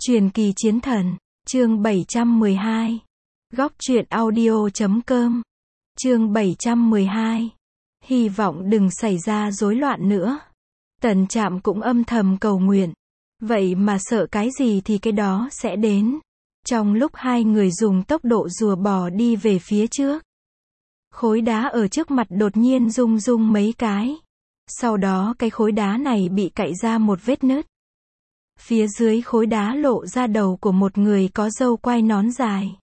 Truyền kỳ chiến thần, chương 712. Góc truyện audio.com. Chương 712. Hy vọng đừng xảy ra rối loạn nữa. Tần Trạm cũng âm thầm cầu nguyện. Vậy mà sợ cái gì thì cái đó sẽ đến. Trong lúc hai người dùng tốc độ rùa bò đi về phía trước, khối đá ở trước mặt đột nhiên rung rung mấy cái. Sau đó cái khối đá này bị cạy ra một vết nứt. Phía dưới khối đá lộ ra đầu của một người có râu quai nón dài.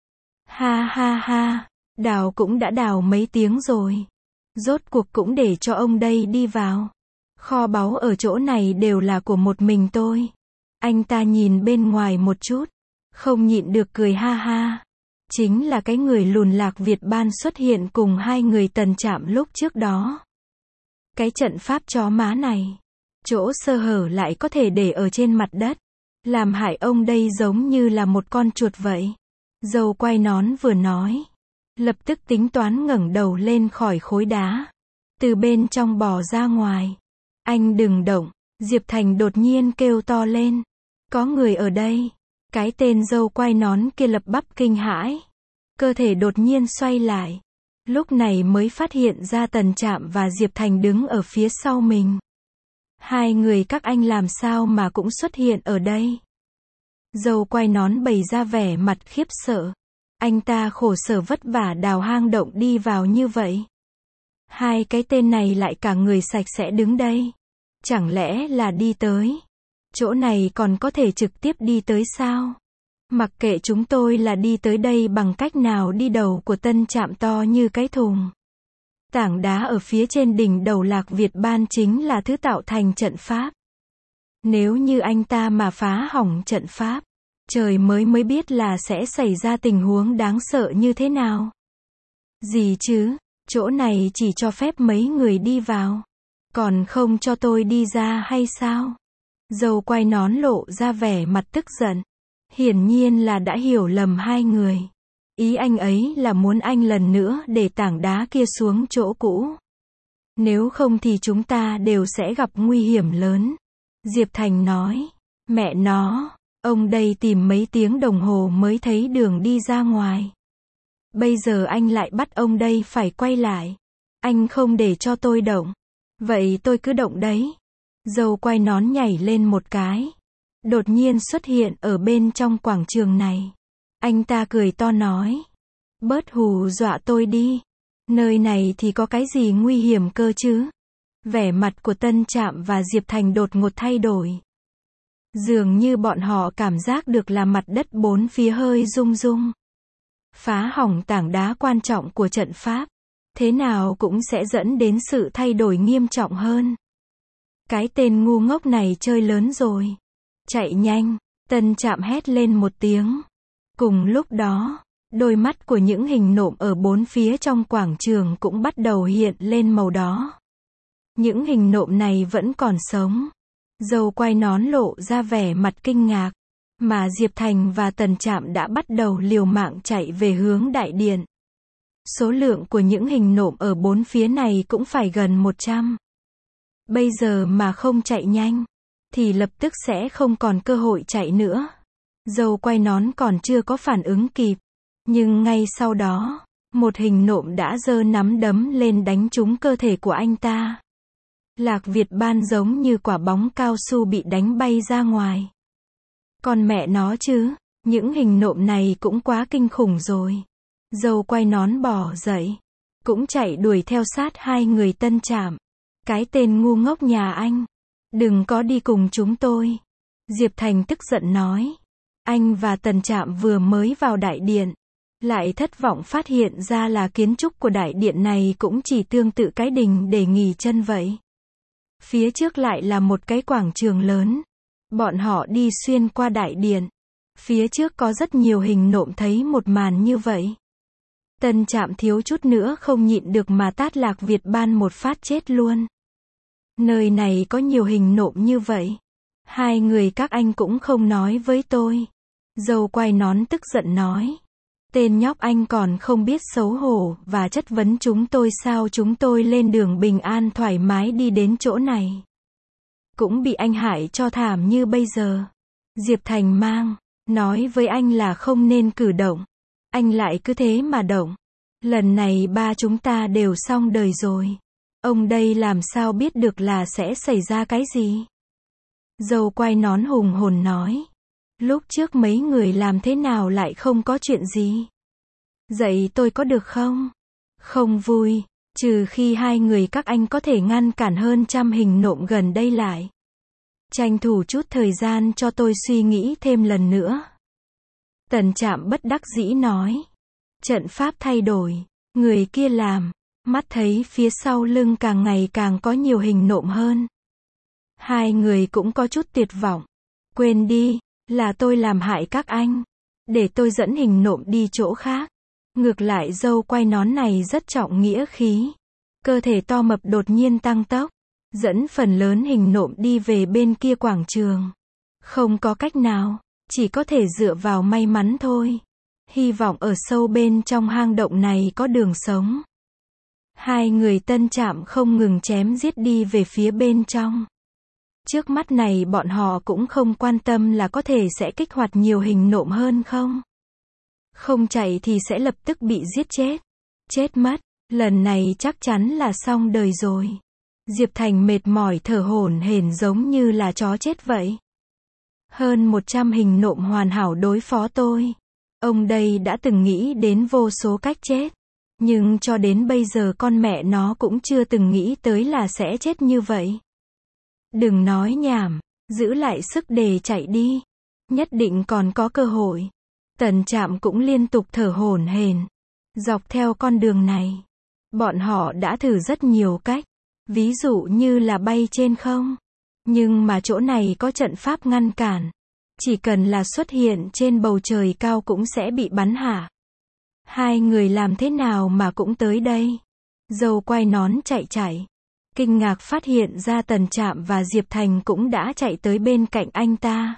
Ha ha ha, đào cũng đã đào mấy tiếng rồi. Rốt cuộc cũng để cho ông đây đi vào. Kho báu ở chỗ này đều là của một mình tôi. Anh ta nhìn bên ngoài một chút, không nhịn được cười ha ha. Chính là cái người lùn Lạc Việt Ban xuất hiện cùng hai người Tần Trạm lúc trước đó. Cái trận pháp chó má này, chỗ sơ hở lại có thể để ở trên mặt đất, làm hại ông đây giống như là một con chuột vậy. Râu quai nón vừa nói, lập tức tính toán ngẩng đầu lên khỏi khối đá, từ bên trong bò ra ngoài. Anh đừng động, Diệp Thành đột nhiên kêu to lên. Có người ở đây. Cái tên râu quai nón kia lập bắp kinh hãi. Cơ thể đột nhiên xoay lại. Lúc này mới phát hiện ra Tần Trạm và Diệp Thành đứng ở phía sau mình. Hai người các anh làm sao mà cũng xuất hiện ở đây. Râu quai nón bày ra vẻ mặt khiếp sợ. Anh ta khổ sở vất vả đào hang động đi vào như vậy. Hai cái tên này lại cả người sạch sẽ đứng đây. Chẳng lẽ là đi tới chỗ này còn có thể trực tiếp đi tới sao? Mặc kệ chúng tôi là đi tới đây bằng cách nào đi, đầu của Tân Trạm to như cái thùng. Tảng đá ở phía trên đỉnh đầu Lạc Việt Ban chính là thứ tạo thành trận pháp. Nếu như anh ta mà phá hỏng trận pháp, trời mới biết là sẽ xảy ra tình huống đáng sợ như thế nào. Gì chứ, chỗ này chỉ cho phép mấy người đi vào, còn không cho tôi đi ra hay sao? Râu quai nón lộ ra vẻ mặt tức giận. Hiển nhiên là đã hiểu lầm hai người. Ý anh ấy là muốn anh lần nữa để tảng đá kia xuống chỗ cũ. Nếu không thì chúng ta đều sẽ gặp nguy hiểm lớn. Diệp Thành nói. Mẹ nó, ông đây tìm mấy tiếng đồng hồ mới thấy đường đi ra ngoài. Bây giờ anh lại bắt ông đây phải quay lại. Anh không để cho tôi động. Vậy tôi cứ động đấy. Râu quai nón nhảy lên một cái. Đột nhiên xuất hiện ở bên trong quảng trường này. Anh ta cười to nói. Bớt hù dọa tôi đi. Nơi này thì có cái gì nguy hiểm cơ chứ? Vẻ mặt của Tân Trạm và Diệp Thành đột ngột thay đổi. Dường như bọn họ cảm giác được là mặt đất bốn phía hơi rung rung. Phá hỏng tảng đá quan trọng của trận pháp. Thế nào cũng sẽ dẫn đến sự thay đổi nghiêm trọng hơn. Cái tên ngu ngốc này chơi lớn rồi. Chạy nhanh, Tân Trạm hét lên một tiếng. Cùng lúc đó, đôi mắt của những hình nộm ở bốn phía trong quảng trường cũng bắt đầu hiện lên màu đỏ. Những hình nộm này vẫn còn sống. Râu quai nón lộ ra vẻ mặt kinh ngạc. Mà Diệp Thành và Tần Trạm đã bắt đầu liều mạng chạy về hướng đại điện. Số lượng của những hình nộm ở bốn phía này cũng phải gần 100. Bây giờ mà không chạy nhanh, thì lập tức sẽ không còn cơ hội chạy nữa. Râu quai nón còn chưa có phản ứng kịp. Nhưng ngay sau đó, một hình nộm đã giơ nắm đấm lên đánh trúng cơ thể của anh ta. Lạc Việt Ban giống như quả bóng cao su bị đánh bay ra ngoài. Còn mẹ nó chứ, những hình nộm này cũng quá kinh khủng rồi. Râu quai nón bò dậy, cũng chạy đuổi theo sát hai người Tân Trạm. Cái tên ngu ngốc nhà anh, đừng có đi cùng chúng tôi. Diệp Thành tức giận nói. Anh và Tần Trạm vừa mới vào đại điện, lại thất vọng phát hiện ra là kiến trúc của đại điện này cũng chỉ tương tự cái đình để nghỉ chân vậy. Phía trước lại là một cái quảng trường lớn. Bọn họ đi xuyên qua đại điện. Phía trước có rất nhiều hình nộm thấy một màn như vậy. Tần Trạm thiếu chút nữa không nhịn được mà tát Lạc Việt Ban một phát chết luôn. Nơi này có nhiều hình nộm như vậy. Hai người các anh cũng không nói với tôi. Râu quai nón tức giận nói. Tên nhóc anh còn không biết xấu hổ và chất vấn chúng tôi sao chúng tôi lên đường bình an thoải mái đi đến chỗ này. Cũng bị anh hại cho thảm như bây giờ. Diệp Thành mang, nói với anh là không nên cử động. Anh lại cứ thế mà động. Lần này ba chúng ta đều xong đời rồi. Ông đây làm sao biết được là sẽ xảy ra cái gì? Dâu quay nón hùng hồn nói. Lúc trước mấy người làm thế nào lại không có chuyện gì? Dạy tôi có được không? Không vui, trừ khi hai người các anh có thể ngăn cản hơn trăm hình nộm gần đây lại. Tranh thủ chút thời gian cho tôi suy nghĩ thêm lần nữa. Tần Trạm bất đắc dĩ nói. Trận pháp thay đổi, người kia làm, mắt thấy phía sau lưng càng ngày càng có nhiều hình nộm hơn. Hai người cũng có chút tuyệt vọng. Quên đi, là tôi làm hại các anh. Để tôi dẫn hình nộm đi chỗ khác. Ngược lại dâu quay nón này rất trọng nghĩa khí. Cơ thể to mập đột nhiên tăng tốc. Dẫn phần lớn hình nộm đi về bên kia quảng trường. Không có cách nào, chỉ có thể dựa vào may mắn thôi. Hy vọng ở sâu bên trong hang động này có đường sống. Hai người Tân Trạm không ngừng chém giết đi về phía bên trong. Trước mắt này bọn họ cũng không quan tâm là có thể sẽ kích hoạt nhiều hình nộm hơn không. Không chạy thì sẽ lập tức bị giết chết. Chết mất, lần này chắc chắn là xong đời rồi. Diệp Thành mệt mỏi thở hổn hển giống như là chó chết vậy. Hơn 100 hình nộm hoàn hảo đối phó tôi. Ông đây đã từng nghĩ đến vô số cách chết. Nhưng cho đến bây giờ con mẹ nó cũng chưa từng nghĩ tới là sẽ chết như vậy. Đừng nói nhảm, giữ lại sức để chạy đi. Nhất định còn có cơ hội. Tần Trạm cũng liên tục thở hổn hển. Dọc theo con đường này, bọn họ đã thử rất nhiều cách. Ví dụ như là bay trên không. Nhưng mà chỗ này có trận pháp ngăn cản. Chỉ cần là xuất hiện trên bầu trời cao cũng sẽ bị bắn hạ. Hai người làm thế nào mà cũng tới đây. Dâu quay nón chạy. Kinh ngạc phát hiện ra Tần Trạm và Diệp Thành cũng đã chạy tới bên cạnh anh ta.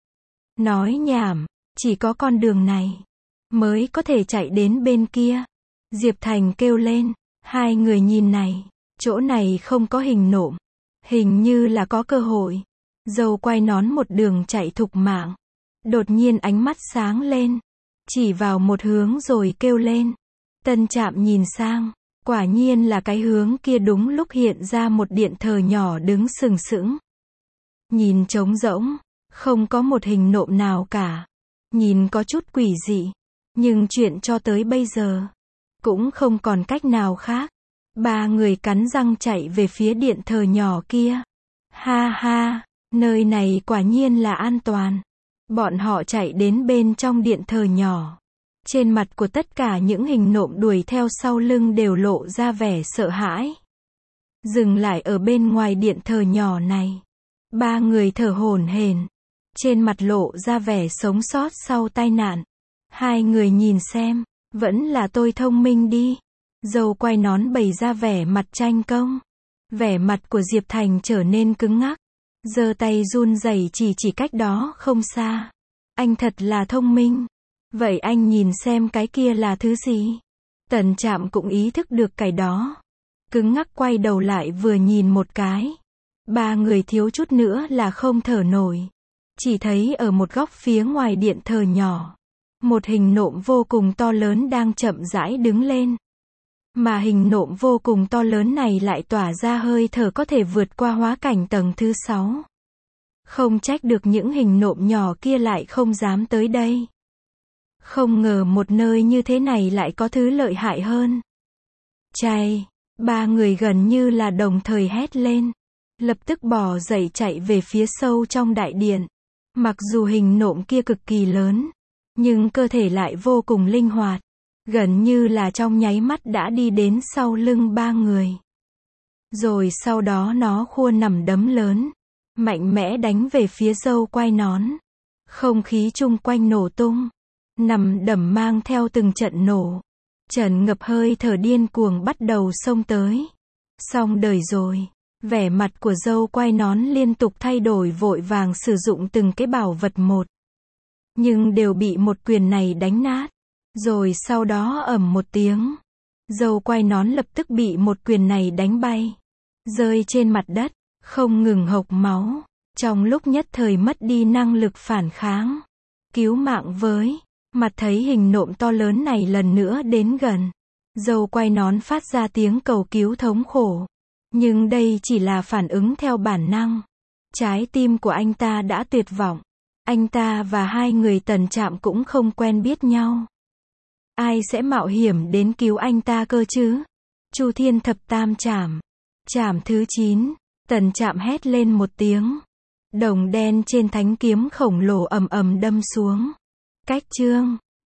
Nói nhảm, chỉ có con đường này mới có thể chạy đến bên kia. Diệp Thành kêu lên. Hai người nhìn này. Chỗ này không có hình nộm. Hình như là có cơ hội. Dâu quay nón một đường chạy thục mạng. Đột nhiên ánh mắt sáng lên. Chỉ vào một hướng rồi kêu lên. Tân Trạm nhìn sang. Quả nhiên là cái hướng kia đúng lúc hiện ra một điện thờ nhỏ đứng sừng sững. Nhìn trống rỗng. Không có một hình nộm nào cả. Nhìn có chút quỷ dị. Nhưng chuyện cho tới bây giờ cũng không còn cách nào khác. Ba người cắn răng chạy về phía điện thờ nhỏ kia. Ha ha, nơi này quả nhiên là an toàn. Bọn họ chạy đến bên trong điện thờ nhỏ. Trên mặt của tất cả những hình nộm đuổi theo sau lưng đều lộ ra vẻ sợ hãi. Dừng lại ở bên ngoài điện thờ nhỏ này. Ba người thở hổn hển. Trên mặt lộ ra vẻ sống sót sau tai nạn. Hai người nhìn xem, vẫn là tôi thông minh đi. Dâu quay nón bày ra vẻ mặt tranh công. Vẻ mặt của Diệp Thành trở nên cứng ngắc. Giơ tay run rẩy chỉ cách đó không xa. Anh thật là thông minh. Vậy anh nhìn xem cái kia là thứ gì? Tần Trạm cũng ý thức được cái đó. Cứng ngắc quay đầu lại vừa nhìn một cái. Ba người thiếu chút nữa là không thở nổi. Chỉ thấy ở một góc phía ngoài điện thờ nhỏ. Một hình nộm vô cùng to lớn đang chậm rãi đứng lên. Mà hình nộm vô cùng to lớn này lại tỏa ra hơi thở có thể vượt qua hóa cảnh tầng thứ 6. Không trách được những hình nộm nhỏ kia lại không dám tới đây. Không ngờ một nơi như thế này lại có thứ lợi hại hơn. Chạy, ba người gần như là đồng thời hét lên. Lập tức bò dậy chạy về phía sâu trong đại điện. Mặc dù hình nộm kia cực kỳ lớn, nhưng cơ thể lại vô cùng linh hoạt. Gần như là trong nháy mắt đã đi đến sau lưng ba người. Rồi sau đó nó khua nằm đấm lớn. Mạnh mẽ đánh về phía dâu quay nón. Không khí chung quanh nổ tung. Nằm đấm mang theo từng trận nổ. Trần Ngập hơi thở điên cuồng bắt đầu xông tới. Xong đời rồi. Vẻ mặt của dâu quay nón liên tục thay đổi vội vàng sử dụng từng cái bảo vật một. Nhưng đều bị một quyền này đánh nát. Rồi sau đó ầm một tiếng. Dâu quay nón lập tức bị một quyền này đánh bay. Rơi trên mặt đất, không ngừng hộc máu. Trong lúc nhất thời mất đi năng lực phản kháng. Cứu mạng với. Mặt thấy hình nộm to lớn này lần nữa đến gần. Dâu quay nón phát ra tiếng cầu cứu thống khổ. Nhưng đây chỉ là phản ứng theo bản năng. Trái tim của anh ta đã tuyệt vọng. Anh ta và hai người Tần Trạm cũng không quen biết nhau. Ai sẽ mạo hiểm đến cứu anh ta cơ chứ? Chu Thiên Thập Tam Trảm. Trảm thứ 9. Tần Trạm hét lên một tiếng. Đồng đen trên thánh kiếm khổng lồ ầm ầm đâm xuống. Cách chương